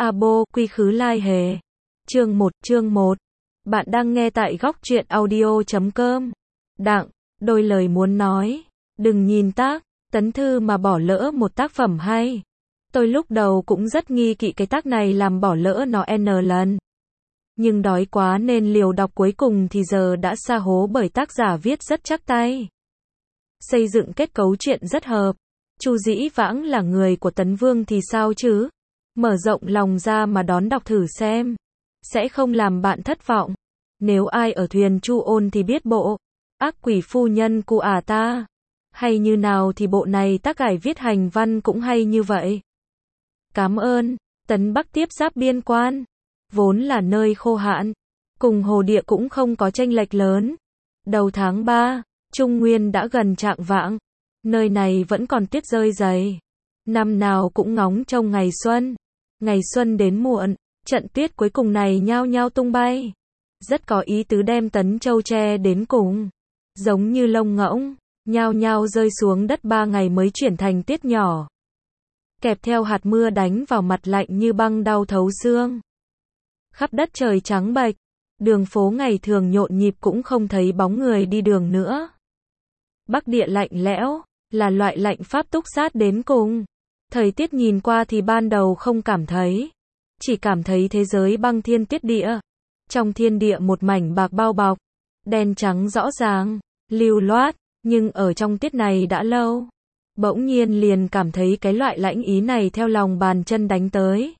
Abo quy khứ lai hề. Chương 1. Bạn đang nghe tại góc truyện audio.com. Đặng, đôi lời muốn nói. Đừng nhìn tác, Tấn Thư mà bỏ lỡ một tác phẩm hay. Tôi lúc đầu cũng rất nghi kỵ cái tác này làm bỏ lỡ nó n lần. Nhưng đói quá nên liều đọc cuối cùng thì giờ đã sa hố bởi tác giả viết rất chắc tay. Xây dựng kết cấu truyện rất hợp. Chu Dĩ Vãng là người của Tấn Vương thì sao chứ? Mở rộng lòng ra mà đón đọc thử xem. Sẽ không làm bạn thất vọng. Nếu ai ở thuyền Chu Ôn thì biết bộ Ác Quỷ Phu Nhân của ta. Hay như nào thì bộ này tác cải viết hành văn cũng hay như vậy. Cảm ơn. Tấn Bắc tiếp giáp biên quan. Vốn là nơi khô hạn. Cùng Hồ Địa cũng không có chênh lệch lớn. Đầu tháng 3, Trung Nguyên đã gần chạng vạng. Nơi này vẫn còn tuyết rơi dày. Năm nào cũng ngóng trông ngày xuân. Ngày xuân đến muộn, trận tuyết cuối cùng này nhao nhao tung bay. Rất có ý tứ đem Tấn Châu che đến cùng. Giống như lông ngỗng, nhao nhao rơi xuống đất 3 ngày mới chuyển thành tuyết nhỏ. Kẹp theo hạt mưa đánh vào mặt lạnh như băng đau thấu xương. Khắp đất trời trắng bệch, đường phố ngày thường nhộn nhịp cũng không thấy bóng người đi đường nữa. Bắc địa lạnh lẽo, là loại lạnh pháp túc sát đến cùng. Thời tiết nhìn qua thì ban đầu không cảm thấy. Chỉ cảm thấy thế giới băng thiên tuyết địa. Trong thiên địa một mảnh bạc bao bọc. Đen trắng rõ ràng, lưu loát. Nhưng ở trong tiết này đã lâu. Bỗng nhiên liền cảm thấy cái loại lãnh ý này theo lòng bàn chân đánh tới.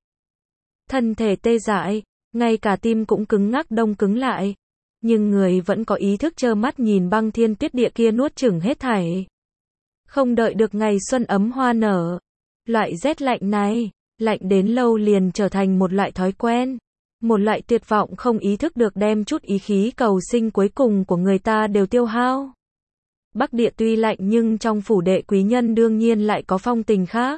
Thân thể tê dại, ngay cả tim cũng cứng ngắc đông cứng lại. Nhưng người vẫn có ý thức trơ mắt nhìn băng thiên tuyết địa kia nuốt chửng hết thảy. Không đợi được ngày xuân ấm hoa nở. Loại rét lạnh này, lạnh đến lâu liền trở thành một loại thói quen. Một loại tuyệt vọng không ý thức được đem chút ý khí cầu sinh cuối cùng của người ta đều tiêu hao. Bắc địa tuy lạnh nhưng trong phủ đệ quý nhân đương nhiên lại có phong tình khác.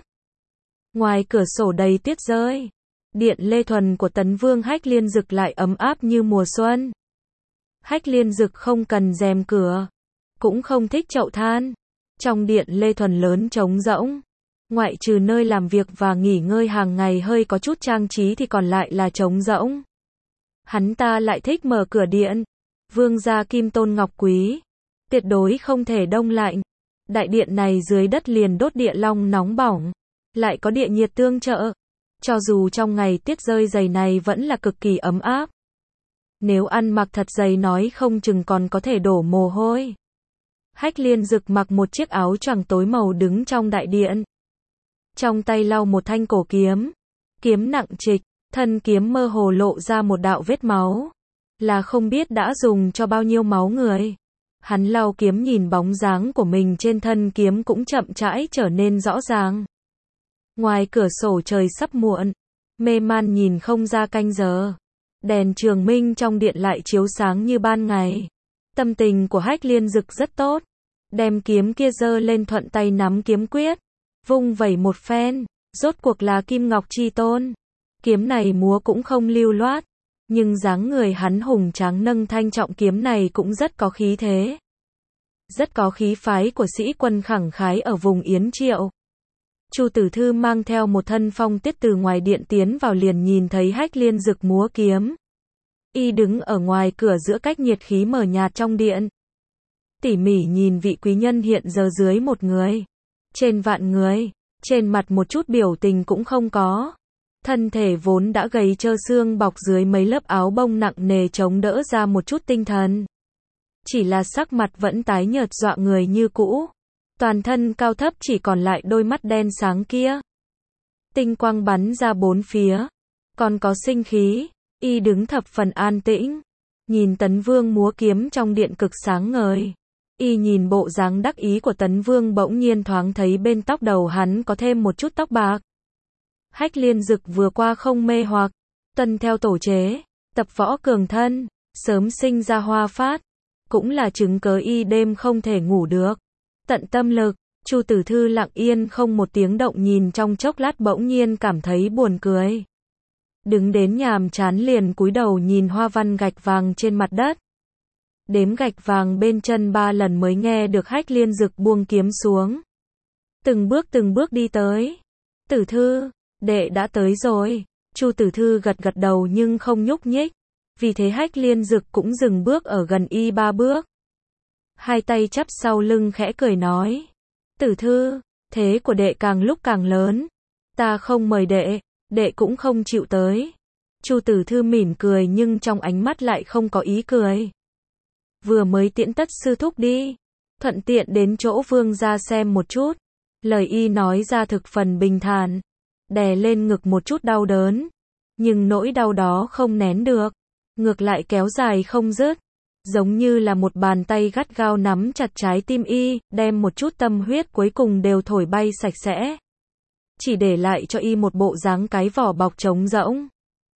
Ngoài cửa sổ đầy tuyết rơi, điện Lê Thuần của Tấn Vương Hách Liên Dực lại ấm áp như mùa xuân. Hách Liên Dực không cần rèm cửa, cũng không thích chậu than. Trong điện Lê Thuần lớn trống rỗng. Ngoại trừ nơi làm việc và nghỉ ngơi hàng ngày hơi có chút trang trí thì còn lại là trống rỗng. Hắn ta lại thích mở cửa điện. Vương gia Kim Tôn Ngọc Quý. Tuyệt đối không thể đông lạnh. Đại điện này dưới đất liền đốt địa long nóng bỏng. Lại có địa nhiệt tương trợ. Cho dù trong ngày tuyết rơi dày này vẫn là cực kỳ ấm áp. Nếu ăn mặc thật dày nói không chừng còn có thể đổ mồ hôi. Hách Liên Dực mặc một chiếc áo choàng tối màu đứng trong đại điện. Trong tay lau một thanh cổ kiếm. Kiếm nặng trịch, thân kiếm mơ hồ lộ ra một đạo vết máu. Là không biết đã dùng cho bao nhiêu máu người. Hắn lau kiếm nhìn bóng dáng của mình trên thân kiếm cũng chậm rãi trở nên rõ ràng. Ngoài cửa sổ trời sắp muộn. Mê man nhìn không ra canh giờ. Đèn trường minh trong điện lại chiếu sáng như ban ngày. Tâm tình của Hách Liên Dực rất tốt. Đem kiếm kia giơ lên thuận tay nắm kiếm quyết. Vung vẩy một phen, rốt cuộc là Kim Ngọc Chi Tôn. Kiếm này múa cũng không lưu loát, nhưng dáng người hắn hùng tráng nâng thanh trọng kiếm này cũng rất có khí thế. Rất có khí phái của sĩ quân khẳng khái ở vùng Yến Triệu. Chu Tử Thư mang theo một thân phong tiết từ ngoài điện tiến vào liền nhìn thấy Hách Liên Dực múa kiếm. Y đứng ở ngoài cửa giữa cách nhiệt khí mờ nhạt trong điện. Tỉ mỉ nhìn vị quý nhân hiện giờ dưới một người. Trên vạn người, trên mặt một chút biểu tình cũng không có. Thân thể vốn đã gầy trơ xương bọc dưới mấy lớp áo bông nặng nề chống đỡ ra một chút tinh thần. Chỉ là sắc mặt vẫn tái nhợt dọa người như cũ. Toàn thân cao thấp chỉ còn lại đôi mắt đen sáng kia. Tinh quang bắn ra bốn phía. Còn có sinh khí, y đứng thập phần an tĩnh. Nhìn Tấn Vương múa kiếm trong điện cực sáng ngời. Y nhìn bộ dáng đắc ý của Tấn Vương bỗng nhiên thoáng thấy bên tóc đầu hắn có thêm một chút tóc bạc. Hách Liên Dực vừa qua không mê hoặc, tuân theo tổ chế, tập võ cường thân, sớm sinh ra hoa phát, cũng là chứng cớ y đêm không thể ngủ được. Tận tâm lực, Chu Tử Thư lặng yên không một tiếng động nhìn trong chốc lát bỗng nhiên cảm thấy buồn cười. Đứng đến nhàm chán liền cúi đầu nhìn hoa văn gạch vàng trên mặt đất. Đếm gạch vàng bên chân 3 lần mới nghe được Hách Liên Dực buông kiếm xuống. Từng bước đi tới. Tử Thư, đệ đã tới rồi. Chu Tử Thư gật gật đầu nhưng không nhúc nhích. Vì thế Hách Liên Dực cũng dừng bước ở gần y 3 bước. Hai tay chắp sau lưng khẽ cười nói. Tử Thư, thế của đệ càng lúc càng lớn. Ta không mời đệ, đệ cũng không chịu tới. Chu Tử Thư mỉm cười nhưng trong ánh mắt lại không có ý cười. Vừa mới tiễn tất sư thúc đi. Thuận tiện đến chỗ vương gia xem một chút. Lời y nói ra thực phần bình thản. Đè lên ngực một chút đau đớn. Nhưng nỗi đau đó không nén được. Ngược lại kéo dài không dứt. Giống như là một bàn tay gắt gao nắm chặt trái tim y, đem một chút tâm huyết cuối cùng đều thổi bay sạch sẽ. Chỉ để lại cho y một bộ dáng cái vỏ bọc trống rỗng.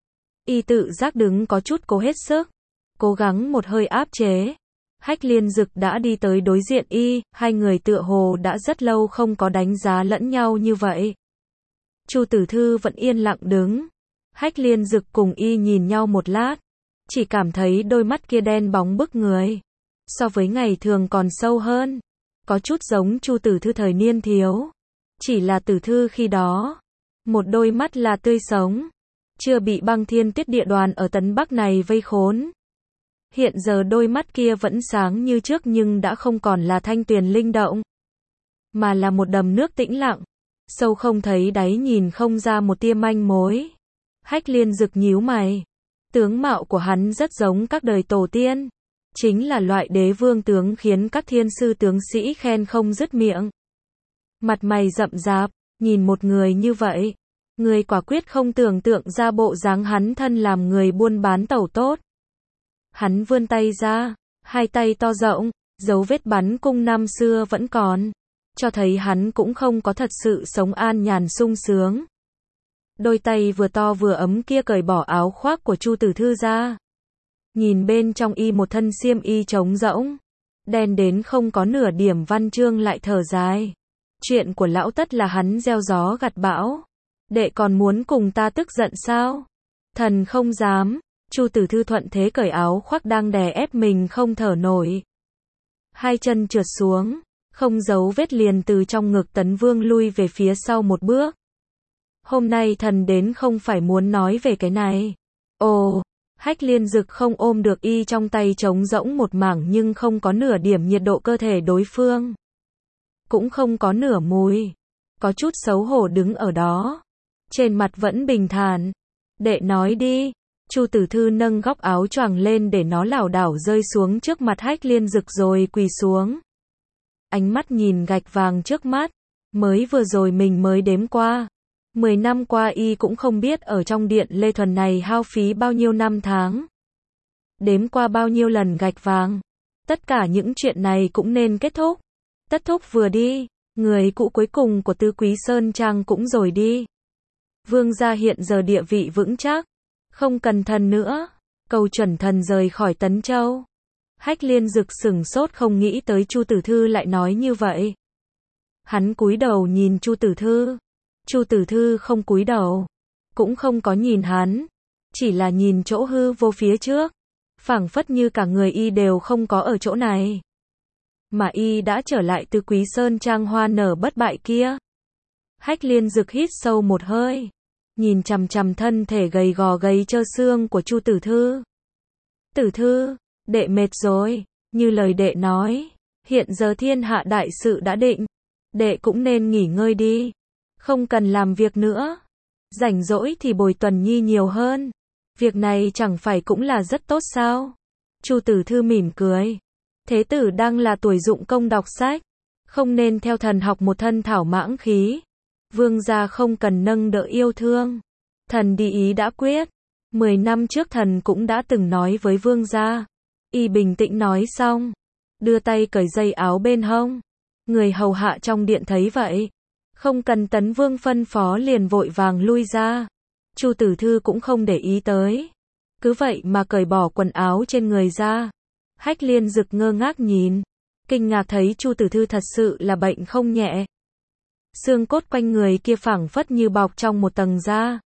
Y tự giác đứng có chút cố hết sức. Cố gắng một hơi áp chế. Hách Liên Dực đã đi tới đối diện y, hai người tựa hồ đã rất lâu không có đánh giá lẫn nhau như vậy. Chu Tử Thư vẫn yên lặng đứng. Hách Liên Dực cùng y nhìn nhau một lát. Chỉ cảm thấy đôi mắt kia đen bóng bức người. So với ngày thường còn sâu hơn. Có chút giống Chu Tử Thư thời niên thiếu. Chỉ là Tử Thư khi đó. Một đôi mắt là tươi sống. Chưa bị băng thiên tuyết địa đoàn ở Tấn Bắc này vây khốn. Hiện giờ đôi mắt kia vẫn sáng như trước nhưng đã không còn là thanh tuyền linh động. Mà là một đầm nước tĩnh lặng. Sâu không thấy đáy nhìn không ra một tia manh mối. Hách Liên Dực nhíu mày. Tướng mạo của hắn rất giống các đời tổ tiên. Chính là loại đế vương tướng khiến các thiên sư tướng sĩ khen không dứt miệng. Mặt mày rậm rạp, nhìn một người như vậy. Người quả quyết không tưởng tượng ra bộ dáng hắn thân làm người buôn bán tẩu tốt. Hắn vươn tay ra, hai tay to rộng, dấu vết bắn cung năm xưa vẫn còn. Cho thấy hắn cũng không có thật sự sống an nhàn sung sướng. Đôi tay vừa to vừa ấm kia cởi bỏ áo khoác của Chu Tử Thư ra. Nhìn bên trong y một thân xiêm y trống rỗng. Đen đến không có nửa điểm văn chương lại thở dài. Chuyện của lão tất là hắn gieo gió gặt bão. Đệ còn muốn cùng ta tức giận sao? Thần không dám. Chu Tử Thư thuận thế cởi áo khoác đang đè ép mình không thở nổi. Hai chân trượt xuống. Không giấu vết liền từ trong ngực Tấn Vương lui về phía sau một bước. Hôm nay thần đến không phải muốn nói về cái này. Ồ, Hách Liên Dực không ôm được y trong tay trống rỗng một mảng nhưng không có nửa điểm nhiệt độ cơ thể đối phương. Cũng không có nửa mùi. Có chút xấu hổ đứng ở đó. Trên mặt vẫn bình thản. Đệ nói đi. Chu Tử Thư nâng góc áo choàng lên để nó lảo đảo rơi xuống trước mặt Hách Liên Dực rồi quỳ xuống. Ánh mắt nhìn gạch vàng trước mắt. Mới vừa rồi mình mới đếm qua. 10 năm qua y cũng không biết ở trong điện Lê Thuần này hao phí bao nhiêu năm tháng. Đếm qua bao nhiêu lần gạch vàng. Tất cả những chuyện này cũng nên kết thúc. Tất thúc vừa đi, người cũ cuối cùng của Tứ Quý Sơn Trang cũng rồi đi. Vương gia hiện giờ địa vị vững chắc. Không cần thần nữa. Cầu chuẩn thần rời khỏi Tấn Châu. Hách Liên Dực sửng sốt không nghĩ tới Chu Tử Thư lại nói như vậy. Hắn cúi đầu nhìn Chu Tử Thư. Chu Tử Thư không cúi đầu. Cũng không có nhìn hắn. Chỉ là nhìn chỗ hư vô phía trước. Phảng phất như cả người y đều không có ở chỗ này. Mà y đã trở lại từ Quý Sơn Trang hoa nở bất bại kia. Hách Liên Dực hít sâu một hơi. Nhìn chằm chằm thân thể gầy gò gầy trơ xương của Chu Tử Thư. Tử Thư, đệ mệt rồi. Như lời đệ nói. Hiện giờ thiên hạ đại sự đã định. Đệ cũng nên nghỉ ngơi đi. Không cần làm việc nữa. Rảnh rỗi thì bồi Tuần Nhi nhiều hơn. Việc này chẳng phải cũng là rất tốt sao? Chu Tử Thư mỉm cười. Thế tử đang là tuổi dụng công đọc sách. Không nên theo thần học một thân thảo mãng khí. Vương gia không cần nâng đỡ yêu thương. Thần đi ý đã quyết. 10 năm trước thần cũng đã từng nói với vương gia. Y bình tĩnh nói xong. Đưa tay cởi dây áo bên hông. Người hầu hạ trong điện thấy vậy. Không cần Tấn Vương phân phó liền vội vàng lui ra. Chu Tử Thư cũng không để ý tới. Cứ vậy mà cởi bỏ quần áo trên người ra. Hách Liên Dực ngơ ngác nhìn. Kinh ngạc thấy Chu Tử Thư thật sự là bệnh không nhẹ. Xương cốt quanh người kia phảng phất như bọc trong một tầng da.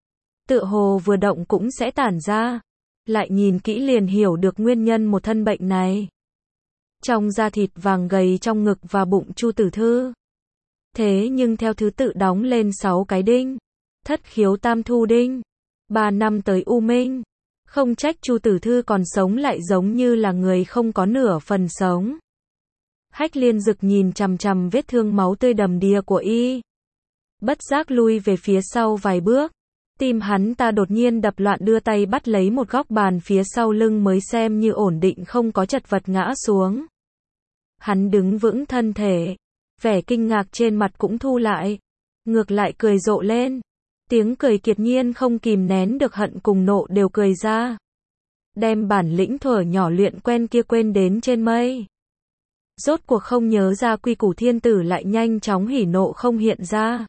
Tựa hồ vừa động cũng sẽ tản ra. Lại nhìn kỹ liền hiểu được nguyên nhân một thân bệnh này. Trong da thịt vàng gầy trong ngực và bụng Chu Tử Thư. Thế nhưng theo thứ tự đóng lên 6 cái đinh. Thất khiếu tam thu đinh. 3 năm tới U Minh. Không trách Chu Tử Thư còn sống lại giống như là người không có nửa phần sống. Hách Liên Dực nhìn chằm chằm vết thương máu tươi đầm đìa của y. Bất giác lui về phía sau vài bước. Tim hắn ta đột nhiên đập loạn, đưa tay bắt lấy một góc bàn phía sau lưng mới xem như ổn định, không có chật vật ngã xuống. Hắn đứng vững thân thể. Vẻ kinh ngạc trên mặt cũng thu lại. Ngược lại cười rộ lên. Tiếng cười kiệt nhiên không kìm nén được, hận cùng nộ đều cười ra. Đem bản lĩnh thuở nhỏ luyện quen kia quên đến trên mây. Rốt cuộc không nhớ ra quy củ thiên tử, lại nhanh chóng hỉ nộ không hiện ra.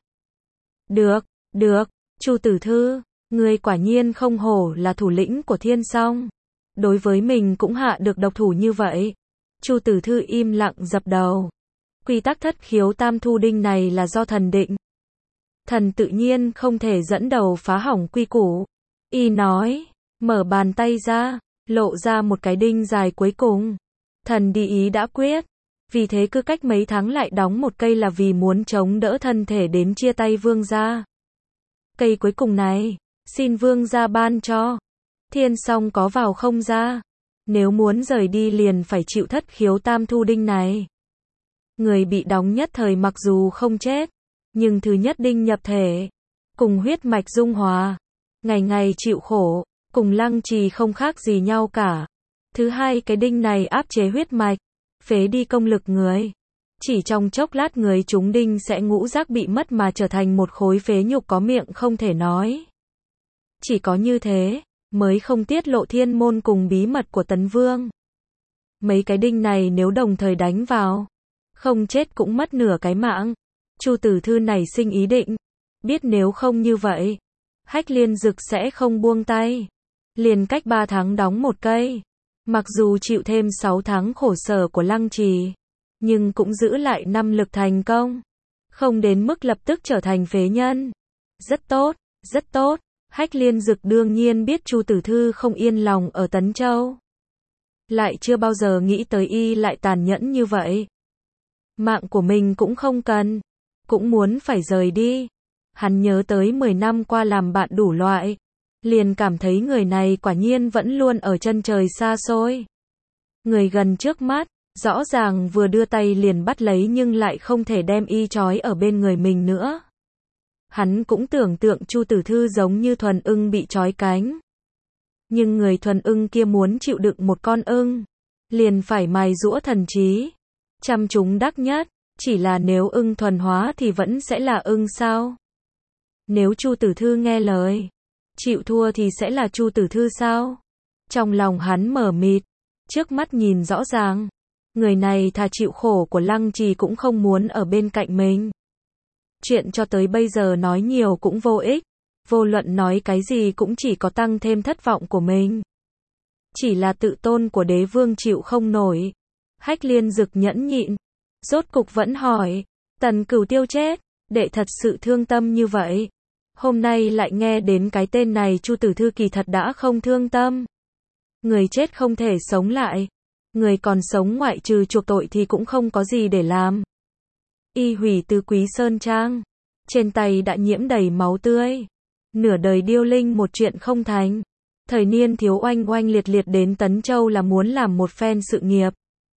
Được, Chu Tử Thư, ngươi quả nhiên không hổ là thủ lĩnh của Thiên Song. Đối với mình cũng hạ được độc thủ như vậy. Chu Tử Thư im lặng dập đầu. Quy tắc thất khiếu tam thu đinh này là do thần định. Thần tự nhiên không thể dẫn đầu phá hỏng quy củ. Y nói, mở bàn tay ra, lộ ra một cái đinh dài cuối cùng. Thần đi ý đã quyết. Vì thế cứ cách mấy tháng lại đóng một cây, là vì muốn chống đỡ thân thể đến chia tay vương gia. Cây cuối cùng này, xin vương gia ban cho. Thiên Song có vào không ra. Nếu muốn rời đi liền phải chịu thất khiếu tam thu đinh này. Người bị đóng nhất thời mặc dù không chết, nhưng thứ nhất đinh nhập thể, cùng huyết mạch dung hòa, ngày ngày chịu khổ, cùng Lăng Trì không khác gì nhau cả. Thứ hai, cái đinh này áp chế huyết mạch, phế đi công lực người. Chỉ trong chốc lát người trúng đinh sẽ ngũ giác bị mất mà trở thành một khối phế nhục có miệng không thể nói. Chỉ có như thế, mới không tiết lộ thiên môn cùng bí mật của Tấn Vương. Mấy cái đinh này nếu đồng thời đánh vào, không chết cũng mất nửa cái mạng. Chu Tử Thư nảy sinh ý định, biết nếu không như vậy, Hách Liên Dực sẽ không buông tay. Liền cách 3 tháng đóng một cây. Mặc dù chịu thêm 6 tháng khổ sở của Lăng Trì, nhưng cũng giữ lại 5 lực thành công. Không đến mức lập tức trở thành phế nhân. Rất tốt, rất tốt. Hách Liên Dực đương nhiên biết Chu Tử Thư không yên lòng ở Tấn Châu. Lại chưa bao giờ nghĩ tới y lại tàn nhẫn như vậy. Mạng của mình cũng không cần, cũng muốn phải rời đi. Hắn nhớ tới 10 năm qua làm bạn đủ loại, liền cảm thấy người này quả nhiên vẫn luôn ở chân trời xa xôi. Người gần trước mắt, rõ ràng vừa đưa tay liền bắt lấy nhưng lại không thể đem y trói ở bên người mình nữa. Hắn cũng tưởng tượng Chu Tử Thư giống như thuần ưng bị trói cánh. Nhưng người thuần ưng kia muốn chịu đựng một con ưng, liền phải mài giũa thần trí. Chăm chúng đắc nhất, chỉ là nếu ưng thuần hóa thì vẫn sẽ là ưng sao? Nếu Chu Tử Thư nghe lời, chịu thua thì sẽ là Chu Tử Thư sao? Trong lòng hắn mờ mịt, trước mắt nhìn rõ ràng. Người này thà chịu khổ của Lăng Trì cũng không muốn ở bên cạnh mình. Chuyện cho tới bây giờ nói nhiều cũng vô ích. Vô luận nói cái gì cũng chỉ có tăng thêm thất vọng của mình. Chỉ là tự tôn của đế vương chịu không nổi. Hách Liên Dực nhẫn nhịn, rốt cục vẫn hỏi, Tần Cửu Tiêu chết, đệ thật sự thương tâm như vậy. Hôm nay lại nghe đến cái tên này, Chu Tử Thư kỳ thật đã không thương tâm. Người chết không thể sống lại, người còn sống ngoại trừ chuộc tội thì cũng không có gì để làm. Y hủy Tứ Quý Sơn Trang, trên tay đã nhiễm đầy máu tươi. Nửa đời điêu linh một chuyện không thành. Thời niên thiếu oanh oanh liệt liệt đến Tấn Châu là muốn làm một phen sự nghiệp.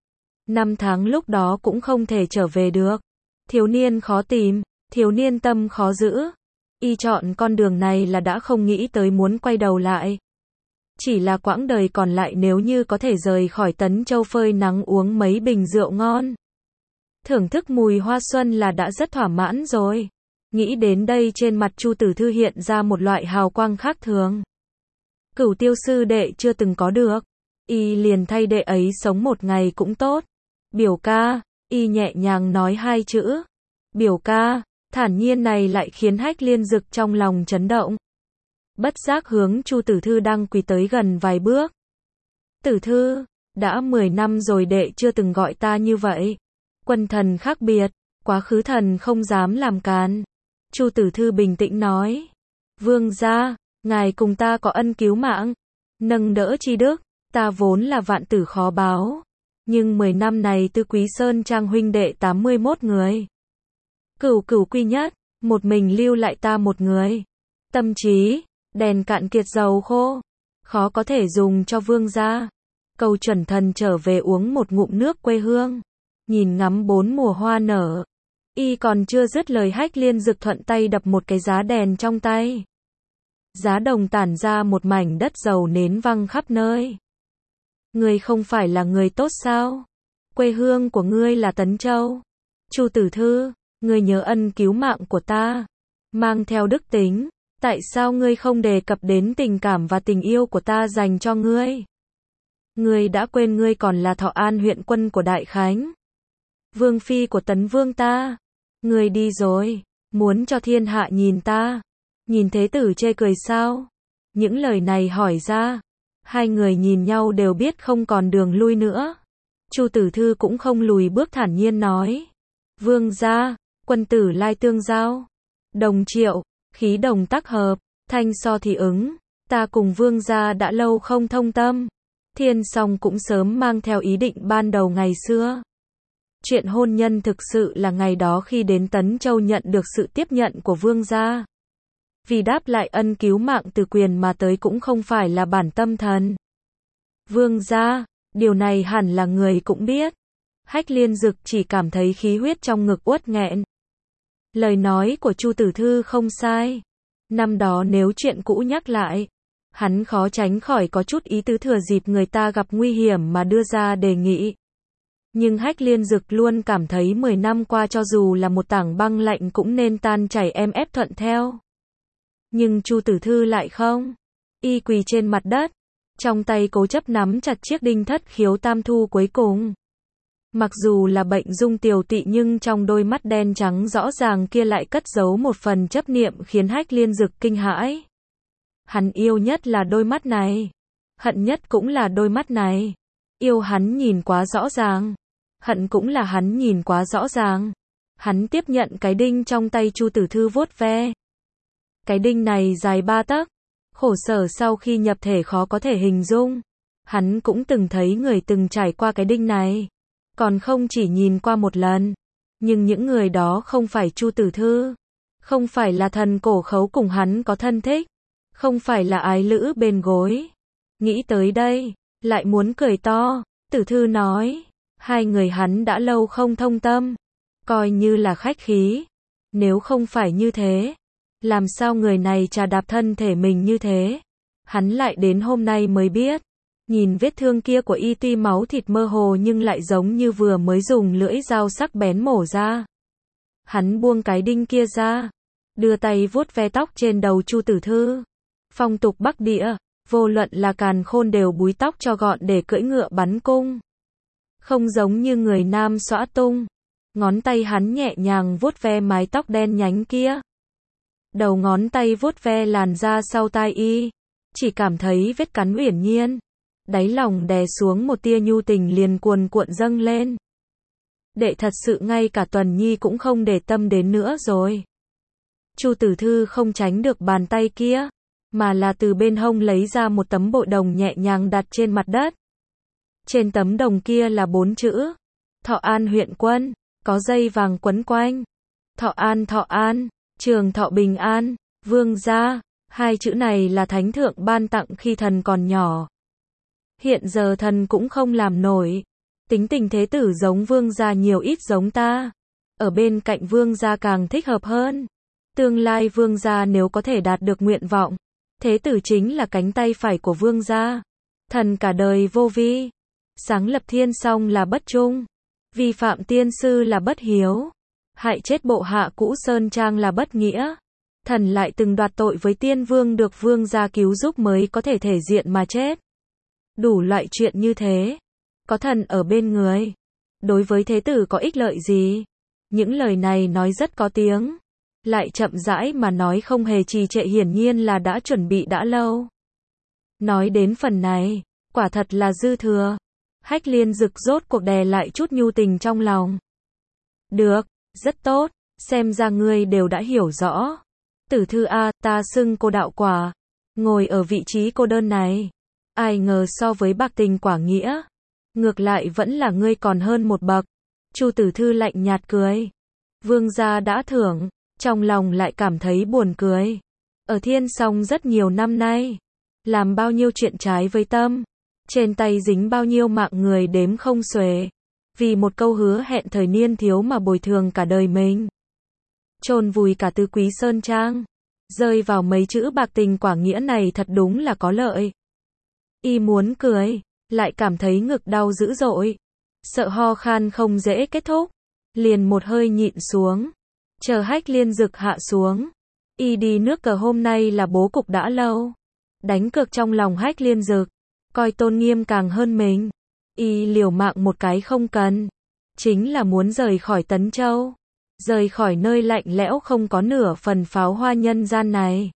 5 tháng lúc đó cũng không thể trở về được. Thiếu niên khó tìm, thiếu niên tâm khó giữ. Y chọn con đường này là đã không nghĩ tới muốn quay đầu lại. Chỉ là quãng đời còn lại nếu như có thể rời khỏi Tấn Châu phơi nắng uống mấy bình rượu ngon, thưởng thức mùi hoa xuân là đã rất thỏa mãn rồi. Nghĩ đến đây trên mặt Chu Tử Thư hiện ra một loại hào quang khác thường. Cửu Tiêu sư đệ chưa từng có được. Y liền thay đệ ấy sống một ngày cũng tốt. Biểu ca, y nhẹ nhàng nói 2 chữ. Biểu ca, thản nhiên này lại khiến Hách Liên Dực trong lòng chấn động. Bất giác hướng Chu Tử Thư đang quỳ tới gần vài bước. Tử Thư, đã 10 năm rồi đệ chưa từng gọi ta như vậy. Quân thần khác biệt, quá khứ thần không dám làm càn. Chu Tử Thư bình tĩnh nói. Vương gia, ngài cùng ta có ân cứu mạng, nâng đỡ tri đức, ta vốn là vạn tử khó báo. Nhưng 10 năm này Tứ Quý Sơn Trang huynh đệ 81 người. Cửu cửu quy nhất, một mình lưu lại ta một người. Tâm trí, Đèn cạn kiệt dầu khô, khó có thể dùng cho vương gia. Câu chuẩn thần trở về uống một ngụm nước quê hương, nhìn ngắm bốn mùa hoa nở. Y còn chưa dứt lời, Hách Liên Dực thuận tay đập một cái giá đèn trong tay. Giá đồng tản ra một mảnh đất dầu nến văng khắp nơi. Ngươi không phải là người tốt sao? Quê hương của ngươi là Tấn Châu. Chu Tử Thư, ngươi nhớ ân cứu mạng của ta, mang theo đức tính, tại sao ngươi không đề cập đến tình cảm và tình yêu của ta dành cho ngươi? Ngươi đã quên ngươi còn là Thọ An huyện quân của Đại Khánh, vương phi của Tấn Vương ta. Ngươi đi rồi, muốn cho thiên hạ nhìn ta, nhìn thế tử chê cười sao? Những lời này hỏi ra, hai người nhìn nhau đều biết không còn đường lui nữa. Chu Tử Thư cũng không lùi bước, thản nhiên nói: Vương gia, quân tử lai tương giao, đồng triệu, khí đồng tác hợp, thanh so thì ứng. Ta cùng vương gia đã lâu không thông tâm. Thiên Song cũng sớm mang theo ý định ban đầu ngày xưa. Chuyện hôn nhân thực sự là ngày đó khi đến Tấn Châu nhận được sự tiếp nhận của vương gia. Vì đáp lại ân cứu mạng từ quyền mà tới cũng không phải là bản tâm thần. Vương gia, điều này hẳn là người cũng biết. Hách Liên Dực chỉ cảm thấy khí huyết trong ngực uất nghẹn. Lời nói của Chu Tử Thư không sai. Năm đó nếu chuyện cũ nhắc lại, hắn khó tránh khỏi có chút ý tứ thừa dịp người ta gặp nguy hiểm mà đưa ra đề nghị. Nhưng Hách Liên Dực luôn cảm thấy 10 năm qua cho dù là một tảng băng lạnh cũng nên tan chảy, em ép thuận theo. Nhưng Chu Tử Thư lại không. Y quỳ trên mặt đất, trong tay cố chấp nắm chặt chiếc đinh thất khiếu tam thu cuối cùng. Mặc dù là bệnh dung tiểu tụy nhưng trong đôi mắt đen trắng rõ ràng kia lại cất giấu một phần chấp niệm khiến Hách Liên Dực kinh hãi. Hắn yêu nhất là đôi mắt này, hận nhất cũng là đôi mắt này. Yêu hắn nhìn quá rõ ràng, hận cũng là hắn nhìn quá rõ ràng. Hắn tiếp nhận cái đinh trong tay Chu Tử Thư vuốt ve. Cái đinh này dài 3 tấc, khổ sở sau khi nhập thể khó có thể hình dung. Hắn cũng từng thấy người từng trải qua cái đinh này, còn không chỉ nhìn qua một lần. Nhưng những người đó không phải Chu Tử Thư, không phải là thần cổ khấu cùng hắn có thân thích, không phải là ái lữ bên gối. Nghĩ tới đây, lại muốn cười to. Tử Thư nói, hai người hắn đã lâu không thông tâm, coi như là khách khí. Nếu không phải như thế, làm sao người này trà đạp thân thể mình như thế? Hắn lại đến hôm nay mới biết. Nhìn vết thương kia của y tuy máu thịt mơ hồ nhưng lại giống như vừa mới dùng lưỡi dao sắc bén mổ ra. Hắn buông cái đinh kia ra, đưa tay vuốt ve tóc trên đầu Chu Tử Thư. Phong tục Bắc Địa, vô luận là càn khôn đều búi tóc cho gọn để cưỡi ngựa bắn cung. Không giống như người Nam xõa tung. Ngón tay hắn nhẹ nhàng vuốt ve mái tóc đen nhánh kia. Đầu ngón tay vuốt ve làn da sau tai y, chỉ cảm thấy vết cắn uyển nhiên. Đáy lòng đè xuống một tia nhu tình liền cuồn cuộn dâng lên. Đệ thật sự ngay cả Tuần Nhi cũng không để tâm đến nữa rồi. Chu Tử Thư không tránh được bàn tay kia, mà là từ bên hông lấy ra một tấm bội đồng nhẹ nhàng đặt trên mặt đất. Trên tấm đồng kia là 4 chữ: Thọ An huyện quân, có dây vàng quấn quanh. Thọ An, trường thọ bình an, vương gia. Hai chữ này là thánh thượng ban tặng khi thần còn nhỏ. Hiện giờ thần cũng không làm nổi. Tính tình thế tử giống vương gia nhiều ít giống ta. Ở bên cạnh vương gia càng thích hợp hơn. Tương lai vương gia nếu có thể đạt được nguyện vọng, thế tử chính là cánh tay phải của vương gia. Thần cả đời vô vi, sáng lập thiên song là bất trung, vi phạm tiên sư là bất hiếu, hại chết bộ hạ cũ Sơn Trang là bất nghĩa. Thần lại từng đoạt tội với tiên vương được vương gia cứu giúp mới có thể thể diện mà chết. Đủ loại chuyện như thế, có thần ở bên người, đối với thế tử có ích lợi gì? Những lời này nói rất có tiếng, lại chậm rãi mà nói không hề trì trệ, hiển nhiên là đã chuẩn bị đã lâu. Nói đến phần này, quả thật là dư thừa. Hách Liên Dực rốt cuộc đè lại chút nhu tình trong lòng. Được, rất tốt, xem ra ngươi đều đã hiểu rõ. Tử Thư a, ta xưng cô đạo quả, ngồi ở vị trí cô đơn này. Ai ngờ so với bạc tình quả nghĩa, ngược lại vẫn là ngươi còn hơn một bậc. Chu Tử Thư lạnh nhạt cười. Vương gia đã thưởng, trong lòng lại cảm thấy buồn cười. ở Thiên Song rất nhiều năm nay, làm bao nhiêu chuyện trái với tâm, trên tay dính bao nhiêu mạng người đếm không xuể, vì một câu hứa hẹn thời niên thiếu mà bồi thường cả đời mình. Chôn vùi cả tứ quý sơn trang, rơi vào mấy chữ bạc tình quả nghĩa này thật đúng là có lợi. Y muốn cười, lại cảm thấy ngực đau dữ dội, sợ ho khan không dễ kết thúc, liền một hơi nhịn xuống, chờ Hách Liên Dực hạ xuống. Y đi nước cờ hôm nay là bố cục đã lâu, đánh cược trong lòng Hách Liên Dực, coi tôn nghiêm càng hơn mình. Y liều mạng một cái không cần, chính là muốn rời khỏi Tấn Châu, rời khỏi nơi lạnh lẽo không có nửa phần pháo hoa nhân gian này.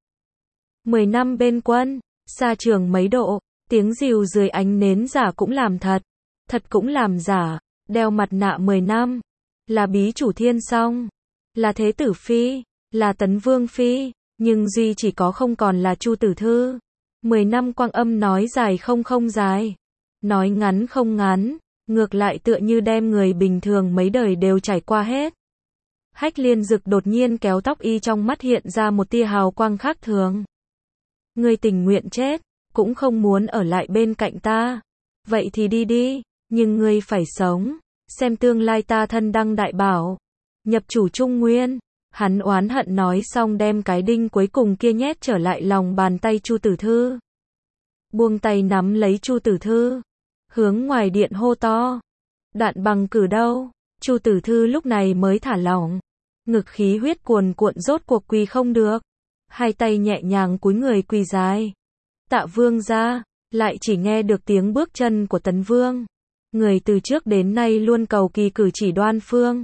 10 năm bên quân, xa trường mấy độ, tiếng rìu dưới ánh nến giả cũng làm thật, thật cũng làm giả, đeo mặt nạ 10 năm, là bí chủ Thiên Song, là Thế Tử Phi, là Tấn Vương Phi, nhưng duy chỉ có không còn là Chu Tử Thư. 10 năm quang âm nói dài không dài, nói ngắn không ngắn, ngược lại tựa như đem người bình thường mấy đời đều trải qua hết. Hách Liên Dực đột nhiên kéo tóc Y, trong mắt hiện ra một tia hào quang khác thường. Ngươi tình nguyện chết, cũng không muốn ở lại bên cạnh ta. Vậy thì đi đi, nhưng ngươi phải sống, xem tương lai ta thân đăng đại bảo, nhập chủ Trung Nguyên. Hắn oán hận nói xong đem cái đinh cuối cùng kia nhét trở lại lòng bàn tay Chu Tử Thư. Buông tay nắm lấy Chu Tử Thư, hướng ngoài điện hô to. Đạn bằng cử đâu? Chu Tử Thư lúc này mới thả lỏng, ngực khí huyết cuồn cuộn rốt cuộc quỳ không được, hai tay nhẹ nhàng cúi người quỳ dài. Tạ Vương gia, lại chỉ nghe được tiếng bước chân của Tấn Vương, người từ trước đến nay luôn cầu kỳ cử chỉ đoan phương.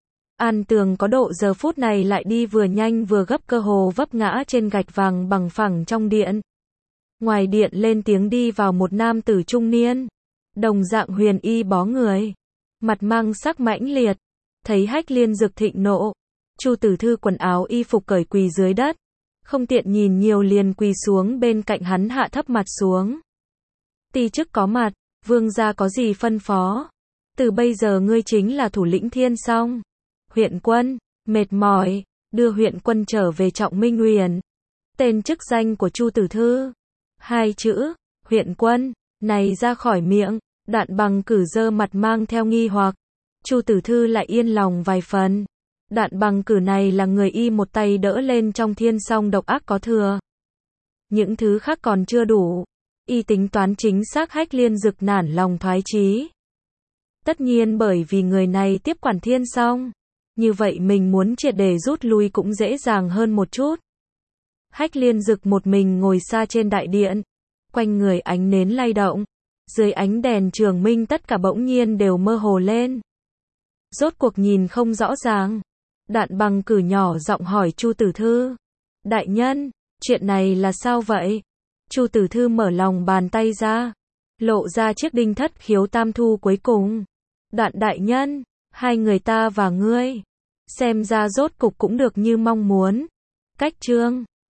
An tường có độ giờ phút này lại đi vừa nhanh vừa gấp, cơ hồ vấp ngã trên gạch vàng bằng phẳng trong điện. Ngoài điện lên tiếng đi vào một nam tử trung niên, đồng dạng huyền y bó người, mặt mang sắc mãnh liệt, thấy Hách Liên Dực thịnh nộ, Chu Tử Thư quần áo y phục cởi quỳ dưới đất, không tiện nhìn nhiều liền quỳ xuống bên cạnh hắn hạ thấp mặt xuống. Ti chức có mặt, vương gia có gì phân phó? Từ bây giờ ngươi chính là thủ lĩnh Thiên Song. Huyện quân, mệt mỏi, đưa huyện quân trở về Trọng Minh Huyền. Tên chức danh của Chu Tử Thư. 2 chữ, huyện quân, này ra khỏi miệng, Đạn bằng cử giơ mặt mang theo nghi hoặc. Chu Tử Thư lại yên lòng vài phần. Đạn bằng cử này là người y một tay đỡ lên trong Thiên Song độc ác có thừa. Những thứ khác còn chưa đủ. Y tính toán chính xác Hách Liên Dực nản lòng thoái chí. Tất nhiên bởi vì người này tiếp quản Thiên Song. Như vậy mình muốn triệt để rút lui cũng dễ dàng hơn một chút. Hách Liên Dực một mình ngồi xa trên đại điện. Quanh người ánh nến lay động. Dưới ánh đèn trường minh tất cả bỗng nhiên đều mơ hồ lên. Rốt cuộc nhìn không rõ ràng. Đạn bằng cử nhỏ giọng hỏi Chu Tử Thư. Đại nhân, chuyện này là sao vậy? Chu Tử Thư mở lòng bàn tay ra, lộ ra chiếc đinh thất khiếu tam thu cuối cùng. Đạn đại nhân, hai người ta và ngươi, xem ra rốt cục cũng được như mong muốn. Cách chương